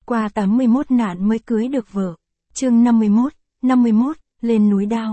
Qua 81 nạn mới cưới được vợ. Chương 51, lên núi đao.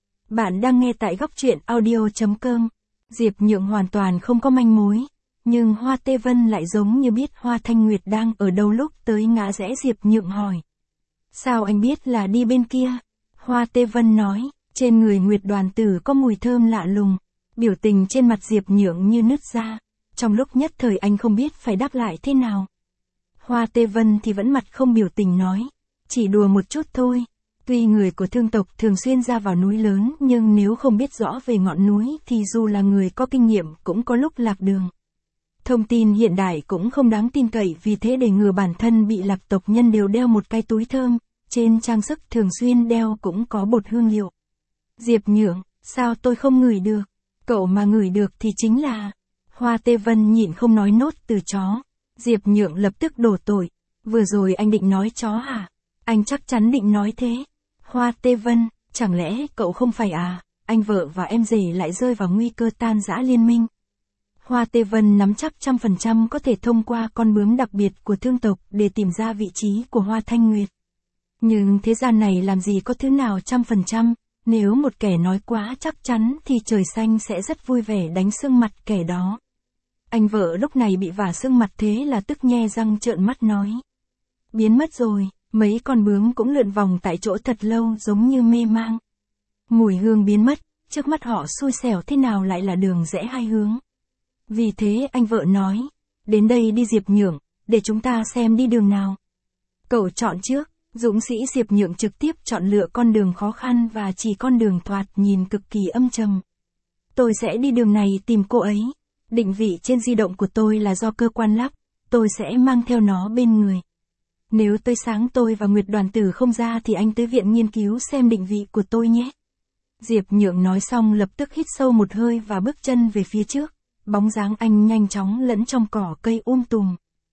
Bạn đang nghe tại góc truyện audio.com. Diệp Nhượng hoàn toàn không có manh mối, nhưng Hoa Tê Vân lại giống như biết Hoa Thanh Nguyệt đang ở đâu lúc tới ngã rẽ. Diệp Nhượng hỏi: sao anh biết là đi bên kia? Hoa Tê Vân nói: trên người Nguyệt Đoàn Tử có mùi thơm lạ lùng. Biểu tình trên mặt Diệp Nhượng như nứt ra. Trong lúc nhất thời anh không biết phải đáp lại thế nào. Hoa Tê Vân thì vẫn mặt không biểu tình nói: chỉ đùa một chút thôi. Tuy người của thương tộc thường xuyên ra vào núi lớn, nhưng nếu không biết rõ về ngọn núi thì dù là người có kinh nghiệm cũng có lúc lạc đường. Thông tin hiện đại cũng không đáng tin cậy, vì thế để ngừa bản thân bị lạc, tộc nhân đều đeo một cái túi thơm, trên trang sức thường xuyên đeo cũng có bột hương liệu. Diệp Nhượng: sao tôi không ngửi được? Cậu mà ngửi được thì chính là... Hoa Tê Vân nhịn không nói nốt từ chó. Diệp Nhượng lập tức đổ tội: vừa rồi anh định nói chó hả? Anh chắc chắn định nói thế. Hoa Tê Vân: chẳng lẽ cậu không phải à? Anh vợ và em rể lại rơi vào nguy cơ tan rã liên minh. Hoa Tê Vân nắm chắc 100% có thể thông qua con bướm đặc biệt của thương tộc để tìm ra vị trí của Hoa Thanh Nguyệt. Nhưng thế gian này làm gì có thứ nào 100%, nếu một kẻ nói quá chắc chắn thì trời xanh sẽ rất vui vẻ đánh sưng mặt kẻ đó. Anh vợ lúc này bị vả sưng mặt, thế là tức nhe răng trợn mắt nói: biến mất rồi. Mấy con bướm cũng lượn vòng tại chỗ thật lâu giống như mê mang. Mùi hương biến mất, trước mắt họ xui xẻo thế nào lại là đường rẽ hai hướng. Vì thế anh vợ nói: đến đây đi Diệp Nhượng, để chúng ta xem đi đường nào. Cậu chọn trước. Dũng sĩ Diệp Nhượng trực tiếp chọn lựa con đường khó khăn và chỉ con đường thoạt nhìn cực kỳ âm trầm. Tôi sẽ đi đường này tìm cô ấy. Định vị trên di động của tôi là do cơ quan lắp, tôi sẽ mang theo nó bên người. Nếu tới sáng tôi và Nguyệt Đoàn Tử không ra thì anh tới viện nghiên cứu xem định vị của tôi nhé. Diệp Nhượng nói xong lập tức hít sâu một hơi và bước chân về phía trước. Bóng dáng anh nhanh chóng lẫn trong cỏ cây tùm.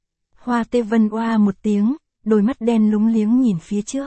Hoa Tê Vân oa một tiếng, đôi mắt đen lúng liếng nhìn phía trước.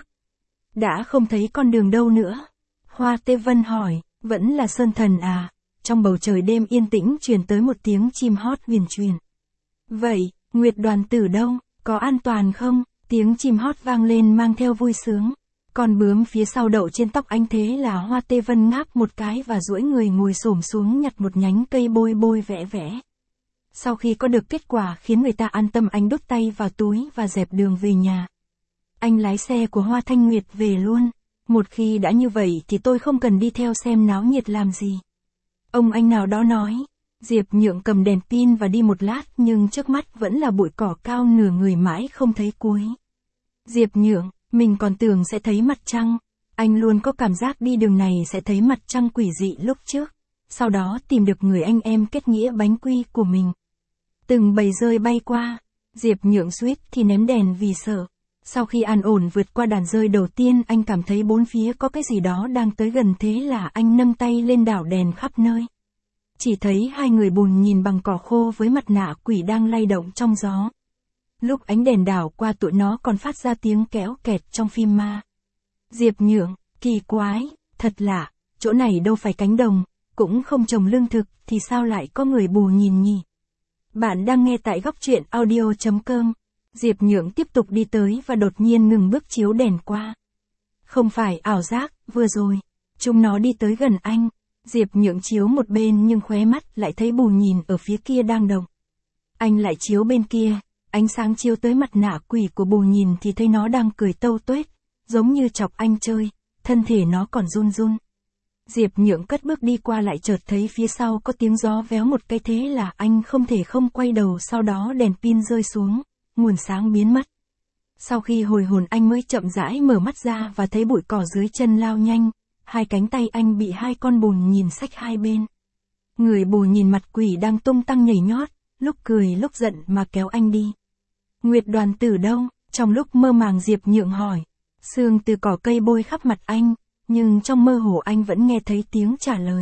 Đã không thấy con đường đâu nữa. Hoa Tê Vân hỏi: vẫn là sơn thần à? Trong bầu trời đêm yên tĩnh truyền tới một tiếng chim hót huyền truyền. Vậy, Nguyệt Đoàn Tử đâu? Có an toàn không? Tiếng chim hót vang lên mang theo vui sướng. Con bướm phía sau đậu trên tóc anh, thế là Hoa Tê Vân ngáp một cái và duỗi người ngồi xổm xuống nhặt một nhánh cây bôi vẽ vẽ. Sau khi có được kết quả khiến người ta an tâm, anh đút tay vào túi và dẹp đường về nhà. Anh lái xe của Hoa Thanh Nguyệt về luôn. Một khi đã như vậy thì tôi không cần đi theo xem náo nhiệt làm gì. Ông anh nào đó nói. Diệp Nhượng cầm đèn pin và đi một lát, nhưng trước mắt vẫn là bụi cỏ cao nửa người mãi không thấy cuối. Diệp Nhượng: mình còn tưởng sẽ thấy mặt trăng. Anh luôn có cảm giác đi đường này sẽ thấy mặt trăng quỷ dị lúc trước. Sau đó tìm được người anh em kết nghĩa bánh quy của mình. Từng bầy rơi bay qua. Diệp Nhượng suýt thì ném đèn vì sợ. Sau khi an ổn vượt qua đàn rơi đầu tiên, anh cảm thấy bốn phía có cái gì đó đang tới gần, thế là anh nâng tay lên đảo đèn khắp nơi. Chỉ thấy hai người bùn nhìn bằng cỏ khô với mặt nạ quỷ đang lay động trong gió. Lúc ánh đèn đảo qua tụi nó còn phát ra tiếng kéo kẹt trong phim ma. Diệp Nhượng: kỳ quái, thật lạ, chỗ này đâu phải cánh đồng, cũng không trồng lương thực, thì sao lại có người bù nhìn nhỉ? Bạn đang nghe tại góc truyện audio.com. Diệp Nhượng tiếp tục đi tới và đột nhiên ngừng bước chiếu đèn qua. Không phải ảo giác, vừa rồi, chúng nó đi tới gần anh. Diệp Nhượng chiếu một bên nhưng khóe mắt lại thấy bù nhìn ở phía kia đang động. Anh lại chiếu bên kia, ánh sáng chiếu tới mặt nạ quỷ của bù nhìn thì thấy nó đang cười tâu tuét, giống như chọc anh chơi, thân thể nó còn run run. Diệp Nhượng cất bước đi qua, lại chợt thấy phía sau có tiếng gió véo một cái, thế là anh không thể không quay đầu, sau đó đèn pin rơi xuống, nguồn sáng biến mất. Sau khi hồi hồn anh mới chậm rãi mở mắt ra và thấy bụi cỏ dưới chân lao nhanh, hai cánh tay anh bị hai con bùn nhìn xách hai bên. Người bù nhìn mặt quỷ đang tung tăng nhảy nhót, lúc cười lúc giận mà kéo anh đi. Nguyệt Đoàn Tử đâu? Trong lúc mơ màng Diệp Nhượng hỏi. Sương từ cỏ cây bôi khắp mặt anh, nhưng trong mơ hồ anh vẫn nghe thấy tiếng trả lời.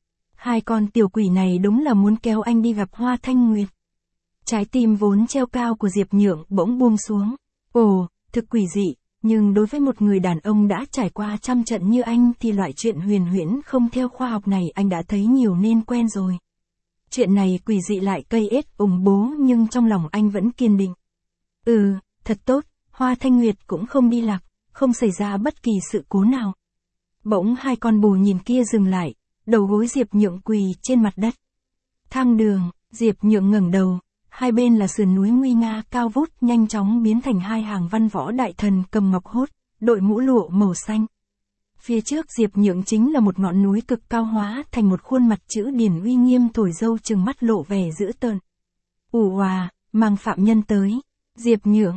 Hai con tiểu quỷ này đúng là muốn kéo anh đi gặp Hoa Thanh Nguyệt. Trái tim vốn treo cao của Diệp Nhượng bỗng buông xuống. Ồ, thực quỷ dị, nhưng đối với một người đàn ông đã trải qua trăm trận như anh thì loại chuyện huyền huyễn không theo khoa học này anh đã thấy nhiều nên quen rồi. Chuyện này quỷ dị lại cây ết ủng bố, nhưng trong lòng anh vẫn kiên định. Thật tốt, Hoa Thanh Nguyệt cũng không đi lạc, không xảy ra bất kỳ sự cố nào. Bỗng hai con bồ nhìn kia dừng lại, đầu gối Diệp Nhượng quỳ trên mặt đất. Thang đường, Diệp Nhượng ngẩng đầu, hai bên là sườn núi nguy nga cao vút nhanh chóng biến thành hai hàng văn võ đại thần cầm ngọc hốt, đội mũ lụa màu xanh. Phía trước Diệp Nhượng chính là một ngọn núi cực cao hóa thành một khuôn mặt chữ điển uy nghiêm thổi dâu trừng mắt lộ vẻ dữ tợn. Ủ òa, mang phạm nhân tới. Diệp Nhượng,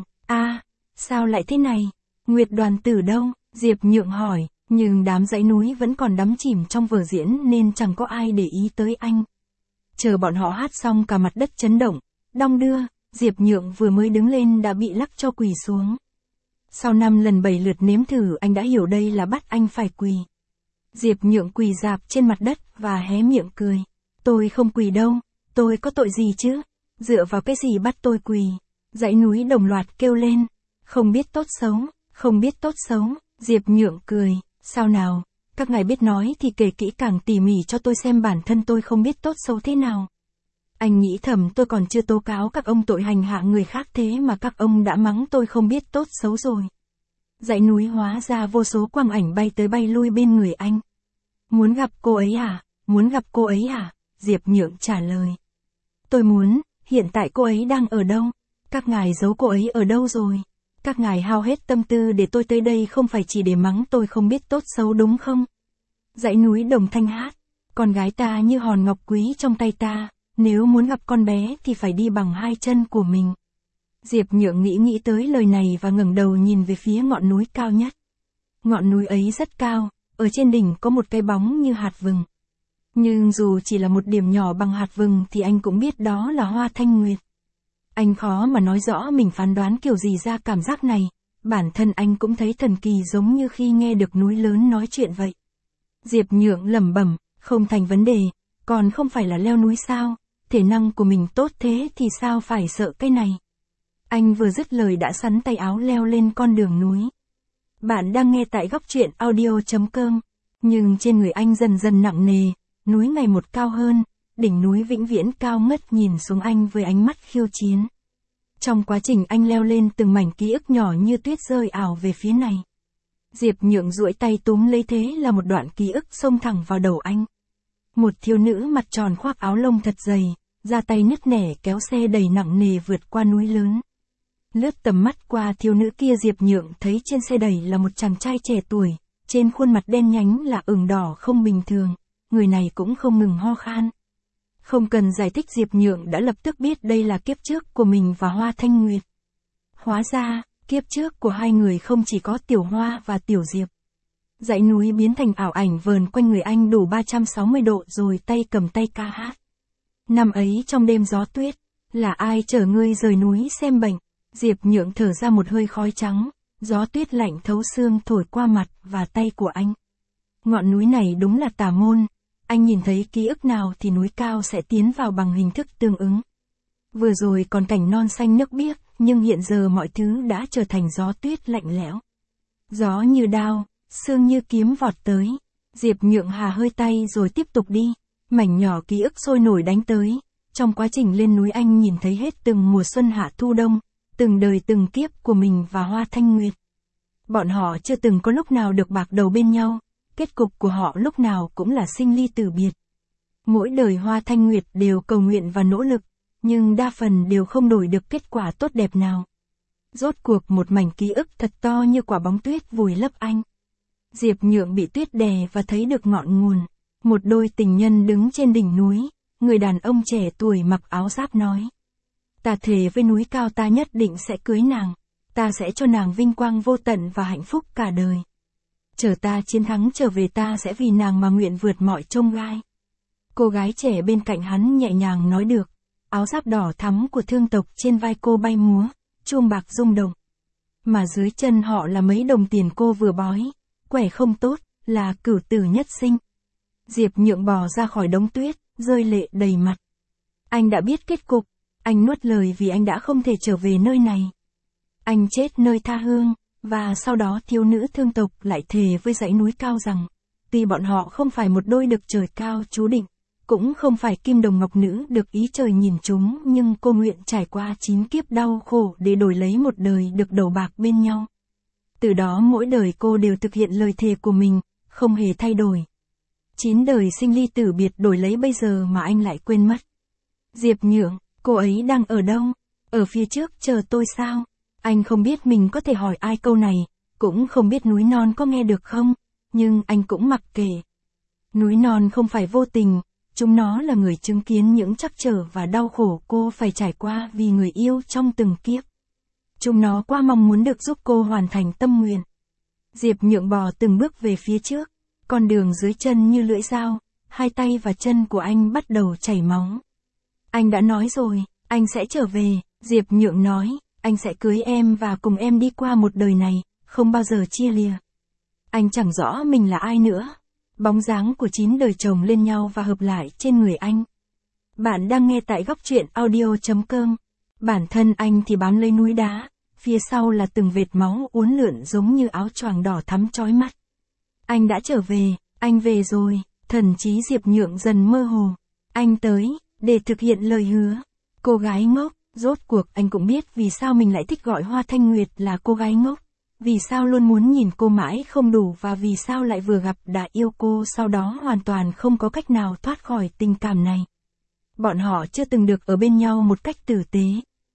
sao lại thế này? Nguyệt đoàn tử đâu? Diệp Nhượng hỏi, nhưng đám dãy núi vẫn còn đắm chìm trong vở diễn nên chẳng có ai để ý tới anh. Chờ bọn họ hát xong cả mặt đất chấn động, đong đưa, Diệp Nhượng vừa mới đứng lên đã bị lắc cho quỳ xuống. Sau 5 lần 7 lượt nếm thử anh đã hiểu đây là bắt anh phải quỳ. Diệp Nhượng quỳ rạp trên mặt đất và hé miệng cười. Tôi không quỳ đâu, tôi có tội gì chứ? Dựa vào cái gì bắt tôi quỳ? Dãy núi đồng loạt kêu lên. Không biết tốt xấu, không biết tốt xấu. Diệp Nhượng cười, sao nào? Các ngài biết nói thì kể kỹ càng tỉ mỉ cho tôi xem bản thân tôi không biết tốt xấu thế nào. Anh nghĩ thầm tôi còn chưa tố cáo các ông tội hành hạ người khác thế mà các ông đã mắng tôi không biết tốt xấu rồi. Dãy núi hóa ra vô số quang ảnh bay tới bay lui bên người anh. Muốn gặp cô ấy à? Muốn gặp cô ấy à? Diệp Nhượng trả lời. Tôi muốn, hiện tại cô ấy đang ở đâu? Các ngài giấu cô ấy ở đâu rồi? Các ngài hao hết tâm tư để tôi tới đây không phải chỉ để mắng tôi không biết tốt xấu đúng không? Dãy núi đồng thanh hát. Con gái ta như hòn ngọc quý trong tay ta. Nếu muốn gặp con bé thì phải đi bằng hai chân của mình. Diệp Nhượng nghĩ tới lời này và ngẩng đầu nhìn về phía ngọn núi cao nhất. Ngọn núi ấy rất cao, ở trên đỉnh có một cái bóng như hạt vừng. Nhưng dù chỉ là một điểm nhỏ bằng hạt vừng thì anh cũng biết đó là Hoa Thanh Nguyệt. Anh khó mà nói rõ mình phán đoán kiểu gì ra cảm giác này, bản thân anh cũng thấy thần kỳ giống như khi nghe được núi lớn nói chuyện vậy. Diệp Nhượng lẩm bẩm, không thành vấn đề, còn không phải là leo núi sao? Thể năng của mình tốt thế thì sao phải sợ cái này. Anh vừa dứt lời đã sắn tay áo leo lên con đường núi. Bạn đang nghe tại góc truyện audio.com. Nhưng trên người anh dần dần nặng nề, núi ngày một cao hơn, đỉnh núi vĩnh viễn cao ngất nhìn xuống anh với ánh mắt khiêu chiến. Trong quá trình anh leo lên từng mảnh ký ức nhỏ như tuyết rơi ảo về phía này. Diệp Nhượng duỗi tay túm lấy thế là một đoạn ký ức xông thẳng vào đầu anh. Một thiếu nữ mặt tròn khoác áo lông thật dày, ra tay nứt nẻ kéo xe đầy nặng nề vượt qua núi lớn. Lướt tầm mắt qua thiếu nữ kia Diệp Nhượng thấy trên xe đẩy là một chàng trai trẻ tuổi, trên khuôn mặt đen nhánh là ửng đỏ không bình thường, người này cũng không ngừng ho khan. Không cần giải thích Diệp Nhượng đã lập tức biết đây là kiếp trước của mình và Hoa Thanh Nguyệt. Hóa ra, kiếp trước của hai người không chỉ có Tiểu Hoa và Tiểu Diệp. Dãy núi biến thành ảo ảnh vờn quanh người anh đủ 360 độ rồi tay cầm tay ca hát. Năm ấy trong đêm gió tuyết, là ai chở ngươi rời núi xem bệnh? Diệp Nhượng thở ra một hơi khói trắng, gió tuyết lạnh thấu xương thổi qua mặt và tay của anh. Ngọn núi này đúng là tà môn, anh nhìn thấy ký ức nào thì núi cao sẽ tiến vào bằng hình thức tương ứng. Vừa rồi còn cảnh non xanh nước biếc, nhưng hiện giờ mọi thứ đã trở thành gió tuyết lạnh lẽo. Gió như đao, sương như kiếm vọt tới. Diệp Nhượng hà hơi tay rồi tiếp tục đi. Mảnh nhỏ ký ức sôi nổi đánh tới. Trong quá trình lên núi anh nhìn thấy hết từng mùa xuân hạ thu đông, từng đời từng kiếp của mình và Hoa Thanh Nguyệt. Bọn họ chưa từng có lúc nào được bạc đầu bên nhau, kết cục của họ lúc nào cũng là sinh ly tử biệt. Mỗi đời Hoa Thanh Nguyệt đều cầu nguyện và nỗ lực, nhưng đa phần đều không đổi được kết quả tốt đẹp nào. Rốt cuộc một mảnh ký ức thật to như quả bóng tuyết vùi lấp anh. Diệp Nhượng bị tuyết đè và thấy được ngọn nguồn. Một đôi tình nhân đứng trên đỉnh núi, người đàn ông trẻ tuổi mặc áo giáp nói. Ta thề với núi cao ta nhất định sẽ cưới nàng, ta sẽ cho nàng vinh quang vô tận và hạnh phúc cả đời. Chờ ta chiến thắng trở về ta sẽ vì nàng mà nguyện vượt mọi chông gai. Cô gái trẻ bên cạnh hắn nhẹ nhàng nói được, áo giáp đỏ thắm của thương tộc trên vai cô bay múa, chuông bạc rung động. Mà dưới chân họ là mấy đồng tiền cô vừa bói, quẻ không tốt, là cửu tử nhất sinh. Diệp Nhượng bò ra khỏi đống tuyết, rơi lệ đầy mặt. Anh đã biết kết cục, anh nuốt lời vì anh đã không thể trở về nơi này. Anh chết nơi tha hương, và sau đó thiếu nữ thương tộc lại thề với dãy núi cao rằng, tuy bọn họ không phải một đôi được trời cao chú định, cũng không phải kim đồng ngọc nữ được ý trời nhìn chúng, nhưng cô nguyện trải qua 9 kiếp đau khổ để đổi lấy một đời được đầu bạc bên nhau. Từ đó mỗi đời cô đều thực hiện lời thề của mình, không hề thay đổi. 9 đời sinh ly tử biệt đổi lấy bây giờ mà anh lại quên mất. Diệp Nhượng, cô ấy đang ở đâu? Ở phía trước chờ tôi sao? Anh không biết mình có thể hỏi ai câu này, cũng không biết núi non có nghe được không, nhưng anh cũng mặc kệ. Núi non không phải vô tình, chúng nó là người chứng kiến những trắc trở và đau khổ cô phải trải qua vì người yêu trong từng kiếp. Chúng nó quá mong muốn được giúp cô hoàn thành tâm nguyện. Diệp Nhượng bò từng bước về phía trước, con đường dưới chân như lưỡi dao, hai tay và chân của anh bắt đầu chảy máu. Anh đã nói rồi, anh sẽ trở về, Diệp Nhượng nói, anh sẽ cưới em và cùng em đi qua một đời này, không bao giờ chia lìa. Anh chẳng rõ mình là ai nữa. Bóng dáng của 9 đời chồng lên nhau và hợp lại trên người anh. Bạn đang nghe tại góc truyện audio.com. Bản thân anh thì bám lấy núi đá, phía sau là từng vệt máu uốn lượn giống như áo choàng đỏ thắm chói mắt. Anh đã trở về, anh về rồi, thần trí Diệp Nhượng dần mơ hồ. Anh tới, để thực hiện lời hứa. Cô gái ngốc, rốt cuộc anh cũng biết vì sao mình lại thích gọi Hoa Thanh Nguyệt là cô gái ngốc. Vì sao luôn muốn nhìn cô mãi không đủ và vì sao lại vừa gặp đã yêu cô sau đó hoàn toàn không có cách nào thoát khỏi tình cảm này. Bọn họ chưa từng được ở bên nhau một cách tử tế.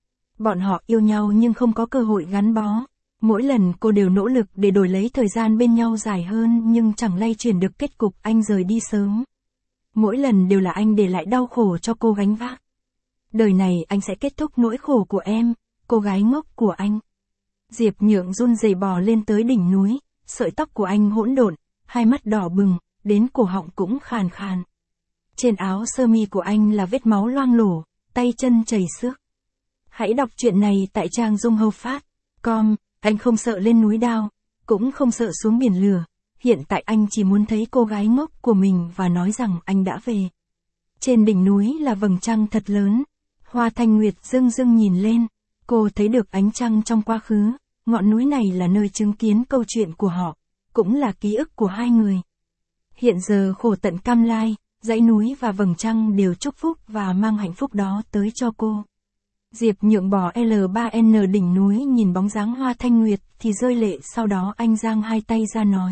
Bọn họ yêu nhau nhưng không có cơ hội gắn bó. Mỗi lần cô đều nỗ lực để đổi lấy thời gian bên nhau dài hơn nhưng chẳng lay chuyển được kết cục anh rời đi sớm. Mỗi lần đều là anh để lại đau khổ cho cô gánh vác. Đời này anh sẽ kết thúc nỗi khổ của em, cô gái ngốc của anh. Diệp Nhượng run rẩy bò lên tới đỉnh núi, sợi tóc của anh hỗn độn, hai mắt đỏ bừng, đến cổ họng cũng khàn khàn. Trên áo sơ mi của anh là vết máu loang lổ, tay chân chảy xước. Hãy đọc truyện này tại trang Junghofat.com, anh không sợ lên núi đao, cũng không sợ xuống biển lửa. Hiện tại anh chỉ muốn thấy cô gái ngốc của mình và nói rằng anh đã về. Trên đỉnh núi là vầng trăng thật lớn. Hoa Thanh Nguyệt dưng dưng nhìn lên. Cô thấy được ánh trăng trong quá khứ, ngọn núi này là nơi chứng kiến câu chuyện của họ, cũng là ký ức của hai người. Hiện giờ khổ tận cam lai, dãy núi và vầng trăng đều chúc phúc và mang hạnh phúc đó tới cho cô. Diệp Nhượng bò L3N đỉnh núi nhìn bóng dáng Hoa Thanh Nguyệt thì rơi lệ, sau đó anh giang hai tay ra nói.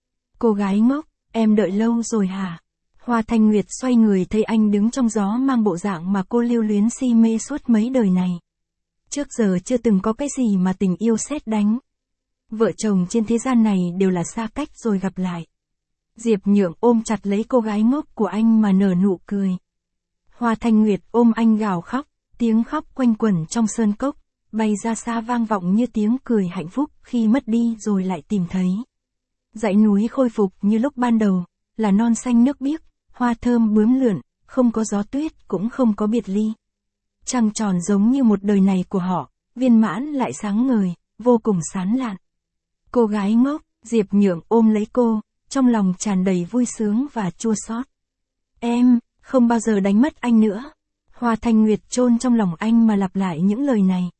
Cô gái ngốc, em đợi lâu rồi hả? Hoa Thanh Nguyệt xoay người thấy anh đứng trong gió mang bộ dạng mà cô lưu luyến si mê suốt mấy đời này. Trước giờ chưa từng có cái gì mà tình yêu sét đánh. Vợ chồng trên thế gian này đều là xa cách rồi gặp lại. Diệp Nhượng ôm chặt lấy cô gái ngốc của anh mà nở nụ cười. Hoa Thanh Nguyệt ôm anh gào khóc, tiếng khóc quanh quẩn trong sơn cốc, bay ra xa vang vọng như tiếng cười hạnh phúc khi mất đi rồi lại tìm thấy. Dãy núi khôi phục như lúc ban đầu, là non xanh nước biếc, hoa thơm bướm lượn, không có gió tuyết cũng không có biệt ly. Trăng tròn giống như một đời này của họ, viên mãn lại sáng ngời, vô cùng sán lạn. Cô gái ngốc, Diệp Nhượng ôm lấy cô, trong lòng tràn đầy vui sướng và chua xót. Em, không bao giờ đánh mất anh nữa. Hoa Thanh Nguyệt chôn trong lòng anh mà lặp lại những lời này.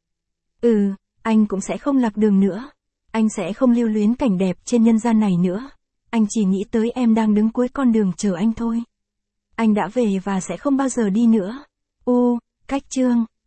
Anh cũng sẽ không lạc đường nữa. Anh sẽ không lưu luyến cảnh đẹp trên nhân gian này nữa. Anh chỉ nghĩ tới em đang đứng cuối con đường chờ anh thôi. Anh đã về và sẽ không bao giờ đi nữa. Cách chương